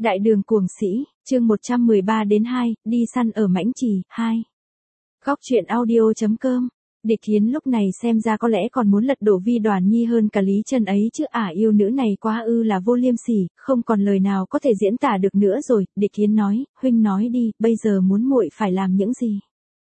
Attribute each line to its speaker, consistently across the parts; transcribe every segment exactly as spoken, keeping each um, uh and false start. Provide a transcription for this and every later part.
Speaker 1: Đại đường cuồng sĩ, chương một trăm mười ba đến hai, đi săn ở Mãnh Trì, hai. Góc truyện audio chấm com. Địch Hiến lúc này xem ra có lẽ còn muốn lật đổ Vi Đoàn Nhi hơn cả Lý Chân ấy chứ ả yêu nữ này quá ư là vô liêm sỉ, không còn lời nào có thể diễn tả được nữa rồi. Địch Hiến nói, huynh nói đi, bây giờ muốn muội phải làm những gì?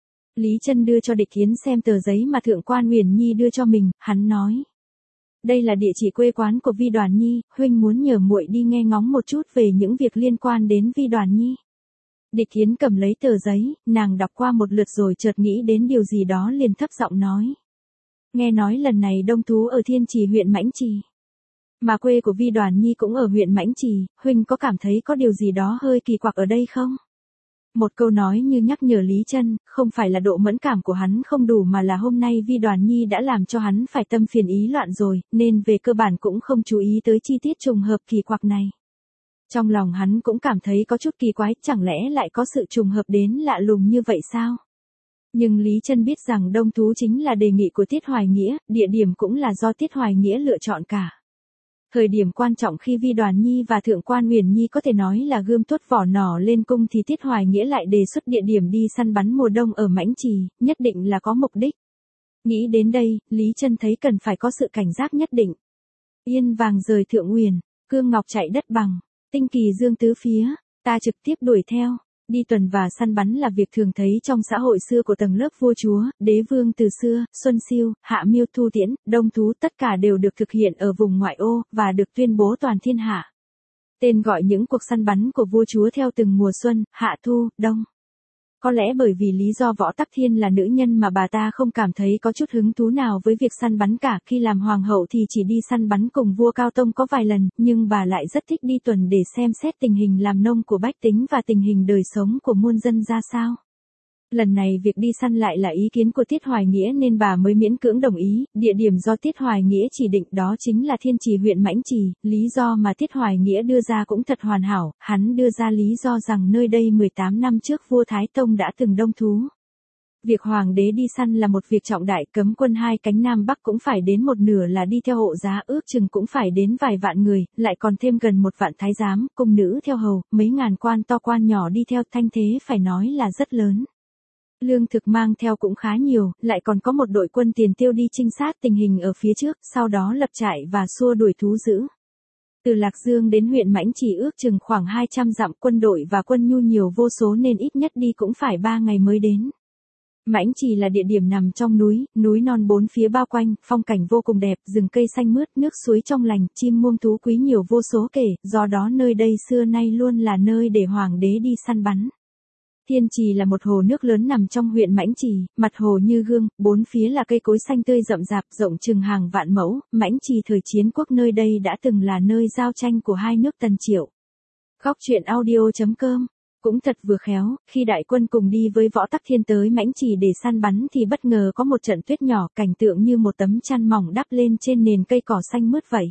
Speaker 1: Lý Chân đưa cho Địch Hiến xem tờ giấy mà Thượng quan Huyền Nhi đưa cho mình, hắn nói. Đây là địa chỉ quê quán của Vi Đoàn Nhi, huynh muốn nhờ muội đi nghe ngóng một chút về những việc liên quan đến Vi Đoàn Nhi. Địch Hiến cầm lấy tờ giấy, nàng đọc qua một lượt rồi chợt nghĩ đến điều gì đó liền thấp giọng nói. Nghe nói lần này đông thú ở Thiên Trì huyện Mãnh Trì. Mà quê của Vi Đoàn Nhi cũng ở huyện Mãnh Trì, huynh có cảm thấy có điều gì đó hơi kỳ quặc ở đây không? Một câu nói như nhắc nhở Lý Chân, không phải là độ mẫn cảm của hắn không đủ mà là hôm nay Vi Đoàn Nhi đã làm cho hắn phải tâm phiền ý loạn rồi, nên về cơ bản cũng không chú ý tới chi tiết trùng hợp kỳ quặc này. Trong lòng hắn cũng cảm thấy có chút kỳ quái, chẳng lẽ lại có sự trùng hợp đến lạ lùng như vậy sao? Nhưng Lý Chân biết rằng đông thú chính là đề nghị của Tiết Hoài Nghĩa, địa điểm cũng là do Tiết Hoài Nghĩa lựa chọn cả. Thời điểm quan trọng khi Vi Đoàn Nhi và Thượng quan Huyền Nhi có thể nói là gươm tuốt vỏ nỏ lên cung thì Tiết Hoài Nghĩa lại đề xuất địa điểm đi săn bắn mùa đông ở Mãnh Trì, nhất định là có mục đích. Nghĩ đến đây, Lý Chân thấy cần phải có sự cảnh giác nhất định. Yên vàng rời Thượng Huyền, cương ngọc chạy đất bằng, tinh kỳ dương tứ phía, ta trực tiếp đuổi theo. Đi tuần và săn bắn là việc thường thấy trong xã hội xưa của tầng lớp vua chúa, đế vương từ xưa, Xuân Siêu, Hạ Miêu Thu Tiễn, Đông Thú tất cả đều được thực hiện ở vùng ngoại ô, và được tuyên bố toàn thiên hạ. Tên gọi những cuộc săn bắn của vua chúa theo từng mùa xuân, hạ thu, đông. Có lẽ bởi vì lý do Võ Tắc Thiên là nữ nhân mà bà ta không cảm thấy có chút hứng thú nào với việc săn bắn cả, khi làm hoàng hậu thì chỉ đi săn bắn cùng vua Cao Tông có vài lần, nhưng bà lại rất thích đi tuần để xem xét tình hình làm nông của bách tính và tình hình đời sống của muôn dân ra sao. Lần này việc đi săn lại là ý kiến của Tiết Hoài Nghĩa nên bà mới miễn cưỡng đồng ý, địa điểm do Tiết Hoài Nghĩa chỉ định đó chính là Thiên Trì huyện Mãnh Trì, lý do mà Tiết Hoài Nghĩa đưa ra cũng thật hoàn hảo, hắn đưa ra lý do rằng nơi đây mười tám năm trước vua Thái Tông đã từng đông thú. Việc hoàng đế đi săn là một việc trọng đại, cấm quân hai cánh Nam Bắc cũng phải đến một nửa là đi theo hộ giá, ước chừng cũng phải đến vài vạn người, lại còn thêm gần một vạn thái giám, cung nữ theo hầu, mấy ngàn quan to quan nhỏ đi theo, thanh thế phải nói là rất lớn. Lương thực mang theo cũng khá nhiều, lại còn có một đội quân tiền tiêu đi trinh sát tình hình ở phía trước, sau đó lập trại và xua đuổi thú dữ. Từ Lạc Dương đến huyện Mãnh Trì ước chừng khoảng hai trăm dặm, quân đội và quân nhu nhiều vô số nên ít nhất đi cũng phải ba ngày mới đến. Mãnh Trì là địa điểm nằm trong núi, núi non bốn phía bao quanh, phong cảnh vô cùng đẹp, rừng cây xanh mướt, nước suối trong lành, chim muông thú quý nhiều vô số kể, do đó nơi đây xưa nay luôn là nơi để hoàng đế đi săn bắn. Thiên Trì là một hồ nước lớn nằm trong huyện Mãnh Trì, mặt hồ như gương, bốn phía là cây cối xanh tươi rậm rạp, rộng chừng hàng vạn mẫu. Mãnh Trì thời chiến quốc nơi đây đã từng là nơi giao tranh của hai nước Tần Triệu. Góc truyện audio chấm com. Cũng thật vừa khéo, khi đại quân cùng đi với Võ Tắc Thiên tới Mãnh Trì để săn bắn thì bất ngờ có một trận tuyết nhỏ, cảnh tượng như một tấm chăn mỏng đắp lên trên nền cây cỏ xanh mướt vậy.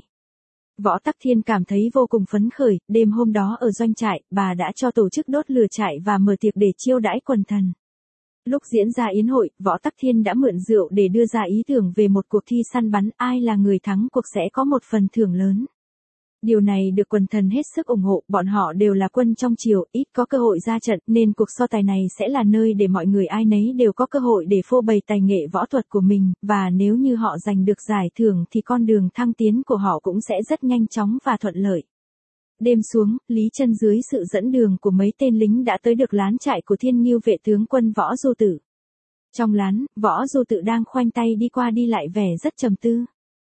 Speaker 1: Võ Tắc Thiên cảm thấy vô cùng phấn khởi, đêm hôm đó ở doanh trại, bà đã cho tổ chức đốt lửa trại và mở tiệc để chiêu đãi quần thần. Lúc diễn ra yến hội, Võ Tắc Thiên đã mượn rượu để đưa ra ý tưởng về một cuộc thi săn bắn, ai là người thắng cuộc sẽ có một phần thưởng lớn. Điều này được quần thần hết sức ủng hộ, bọn họ đều là quân trong triều, ít có cơ hội ra trận, nên cuộc so tài này sẽ là nơi để mọi người ai nấy đều có cơ hội để phô bày tài nghệ võ thuật của mình, và nếu như họ giành được giải thưởng thì con đường thăng tiến của họ cũng sẽ rất nhanh chóng và thuận lợi. Đêm xuống, Lý Chân dưới sự dẫn đường của mấy tên lính đã tới được lán trại của Thiên Ngưu vệ tướng quân Võ Du Tự. Trong lán, Võ Du Tự đang khoanh tay đi qua đi lại vẻ rất trầm tư.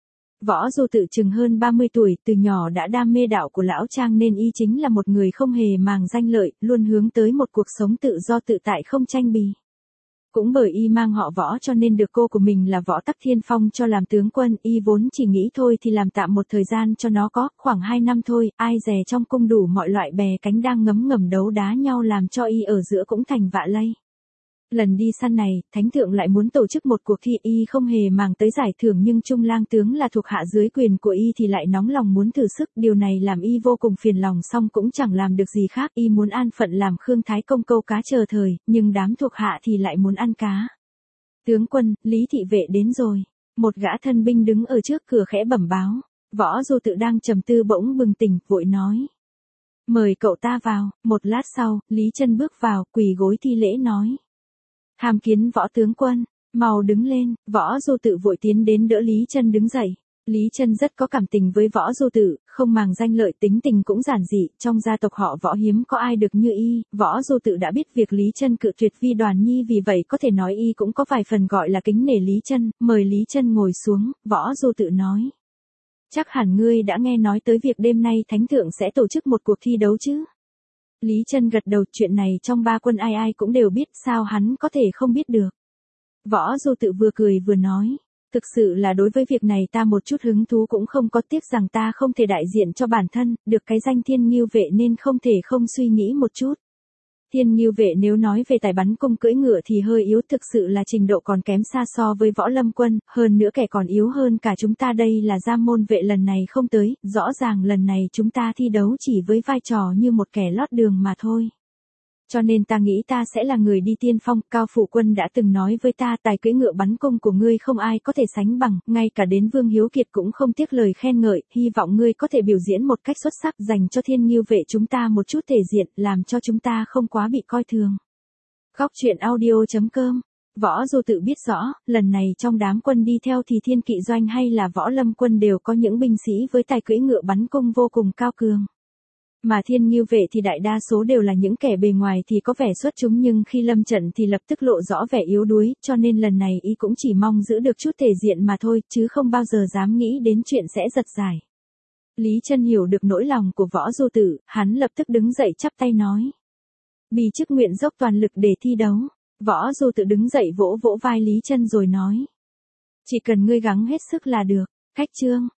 Speaker 1: Võ Du Tự chừng hơn ba mươi tuổi, từ nhỏ đã đam mê đạo của lão Trang nên y chính là một người không hề màng danh lợi, luôn hướng tới một cuộc sống tự do tự tại không tranh bì. Cũng bởi y mang họ Võ cho nên được cô của mình là Võ Tắc Thiên phong cho làm tướng quân, y vốn chỉ nghĩ thôi thì làm tạm một thời gian cho nó có, khoảng hai năm thôi, ai dè trong cung đủ mọi loại bè cánh đang ngấm ngầm đấu đá nhau làm cho y ở giữa cũng thành vạ lây. Lần đi săn này, Thánh Thượng lại muốn tổ chức một cuộc thi, y không hề màng tới giải thưởng nhưng Trung Lang tướng là thuộc hạ dưới quyền của y thì lại nóng lòng muốn thử sức, điều này làm y vô cùng phiền lòng, song cũng chẳng làm được gì khác, y muốn an phận làm Khương Thái Công câu cá chờ thời, nhưng đám thuộc hạ thì lại muốn ăn cá. Tướng quân, Lý thị vệ đến rồi. Một gã thân binh đứng ở trước cửa khẽ bẩm báo. Võ Du Tự đang trầm tư bỗng bừng tỉnh, vội nói. Mời cậu ta vào. Một lát sau, Lý Chân bước vào, quỳ gối thi lễ nói. Tham kiến võ tướng quân, mau đứng lên. Võ Du Tự vội tiến đến đỡ Lý Chân đứng dậy. Lý Chân rất có cảm tình với Võ Du Tự, không màng danh lợi, tính tình cũng giản dị, trong gia tộc họ Võ hiếm có ai được như y. Võ Du Tự đã biết việc Lý Chân cự tuyệt Vi Đoàn Nhi, vì vậy có thể nói y cũng có vài phần gọi là kính nể Lý Chân. Mời Lý Chân ngồi xuống, Võ Du Tự nói. Chắc hẳn ngươi đã nghe nói tới việc đêm nay Thánh Thượng sẽ tổ chức một cuộc thi đấu chứ? Lý Chân gật đầu, chuyện này trong ba quân ai ai cũng đều biết, sao hắn có thể không biết được. Võ Du Tự vừa cười vừa nói. Thực sự là đối với việc này ta một chút hứng thú cũng không có, tiếc rằng ta không thể đại diện cho bản thân, được cái danh Thiên Ngưu Vệ nên không thể không suy nghĩ một chút. Thiên Ngưu Vệ nếu nói về tài bắn cung cưỡi ngựa thì hơi yếu, thực sự là trình độ còn kém xa so với Võ Lâm Quân, hơn nữa kẻ còn yếu hơn cả chúng ta đây là Giang Môn Vệ lần này không tới, rõ ràng lần này chúng ta thi đấu chỉ với vai trò như một kẻ lót đường mà thôi. Cho nên ta nghĩ ta sẽ là người đi tiên phong. Cao Phủ Quân đã từng nói với ta, tài cưỡi ngựa bắn cung của ngươi không ai có thể sánh bằng, ngay cả đến Vương Hiếu Kiệt cũng không tiếc lời khen ngợi, hy vọng ngươi có thể biểu diễn một cách xuất sắc, dành cho Thiên Ngưu Vệ chúng ta một chút thể diện, làm cho chúng ta không quá bị coi thường. Góc truyện audio chấm com. Võ Du Tự biết rõ, lần này trong đám quân đi theo thì Thiên Kỵ Doanh hay là Võ Lâm Quân đều có những binh sĩ với tài cưỡi ngựa bắn cung vô cùng cao cường. Mà Thiên Ngưu Vệ thì đại đa số đều là những kẻ bề ngoài thì có vẻ xuất chúng nhưng khi lâm trận thì lập tức lộ rõ vẻ yếu đuối, cho nên lần này y cũng chỉ mong giữ được chút thể diện mà thôi, chứ không bao giờ dám nghĩ đến chuyện sẽ giật giải. Lý Chân hiểu được nỗi lòng của Võ Du Tự, hắn lập tức đứng dậy chắp tay nói. Bì chức nguyện dốc toàn lực để thi đấu. Võ Du Tự đứng dậy vỗ vỗ vai Lý Chân rồi nói. Chỉ cần ngươi gắng hết sức là được. Khách trương.